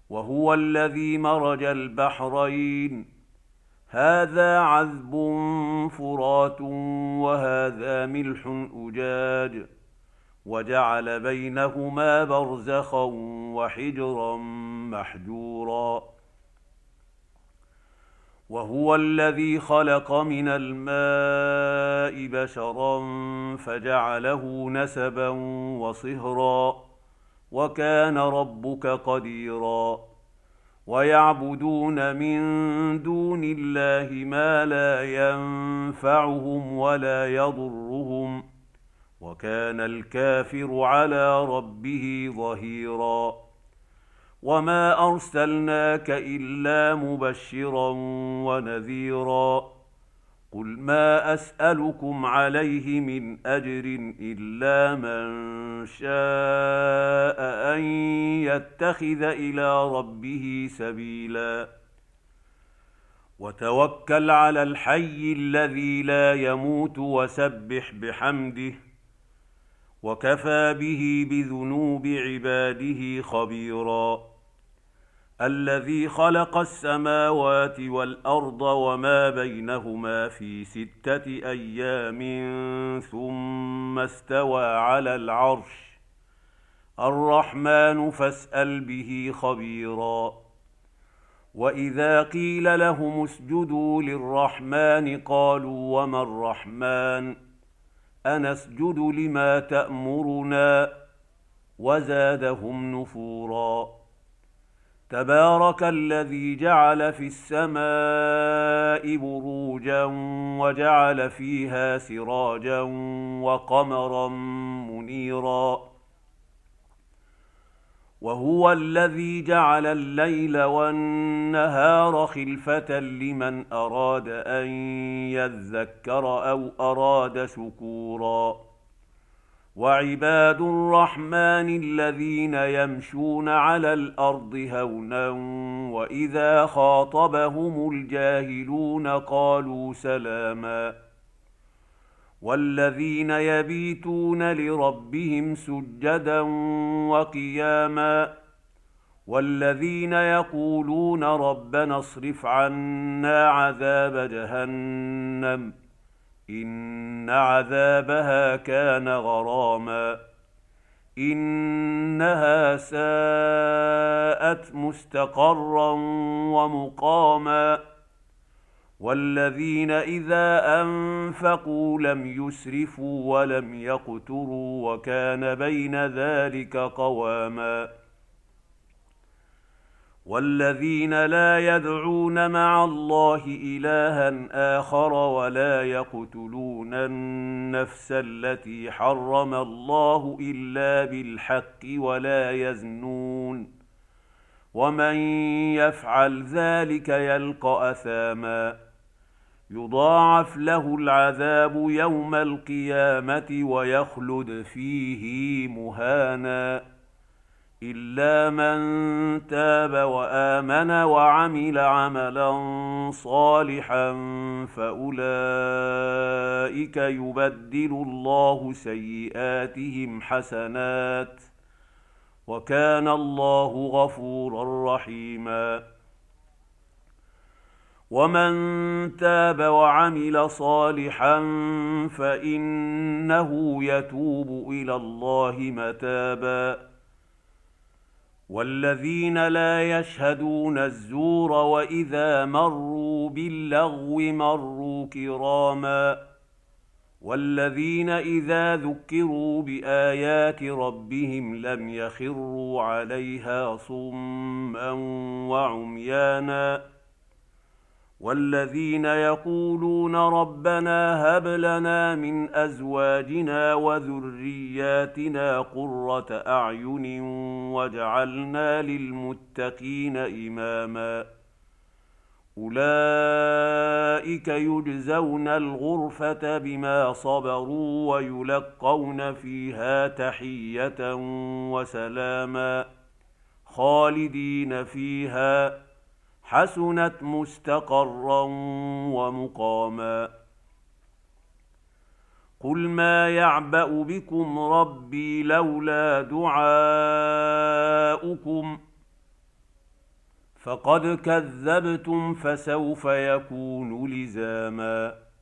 وهو الذي مرج البحرين هذا عذب فرات وهذا ملح أجاج وجعل بينهما برزخا وحجرا محجورا وهو الذي خلق من الماء بشرا فجعله نسبا وصهرا وكان ربك قديرا ويعبدون من دون الله ما لا ينفعهم ولا يضرهم وكان الكافر على ربه ظهيرا وما أرسلناك إلا مبشرا ونذيرا قل ما أسألكم عليه من أجر إلا من شاء أن يتخذ إلى ربه سبيلا وتوكل على الحي الذي لا يموت وسبح بحمده وكفى به بذنوب عباده خبيرا الذي خلق السماوات والأرض وما بينهما في 6 أيام ثم استوى على العرش الرحمن فاسأل به خبيرا وإذا قيل لهم اسجدوا للرحمن قالوا وما الرحمن أنسجد لما تأمرنا وزادهم نفورا تبارك الذي جعل في السماء بروجا وجعل فيها سراجا وقمرا منيرا وهو الذي جعل الليل والنهار خلفة لمن أراد أن يذكر أو أراد شكورا وعباد الرحمن الذين يمشون على الأرض هونا وإذا خاطبهم الجاهلون قالوا سلاما والذين يبيتون لربهم سجدا وقياما والذين يقولون ربنا اصرف عنا عذاب جهنم إن عذابها كان غراما إنها ساءت مستقرا ومقاما والذين إذا أنفقوا لم يسرفوا ولم يقتروا وكان بين ذلك قواما والذين لا يدعون مع الله إلها آخر ولا يقتلون النفس التي حرم الله إلا بالحق ولا يزنون ومن يفعل ذلك يلقى أثاما يضاعف له العذاب يوم القيامة ويخلد فيه مهانا إلا من تاب وآمن وعمل عملا صالحا فأولئك يبدل الله سيئاتهم حسنات وكان الله غفورا رحيما ومن تاب وعمل صالحا فإنه يتوب إلى الله متابا والذين لا يشهدون الزور وإذا مروا باللغو مروا كراما والذين إذا ذكروا بآيات ربهم لم يخروا عليها صما وعميانا والذين يقولون ربنا هب لنا من أزواجنا وذرياتنا قرة أعين واجعلنا للمتقين إماما أولئك يجزون الغرفة بما صبروا ويلقون فيها تحية وسلاما خالدين فيها حسنت مستقرا ومقاما قل ما يعبأ بكم ربي لولا دعاؤكم فقد كذبتم فسوف يكون لزاما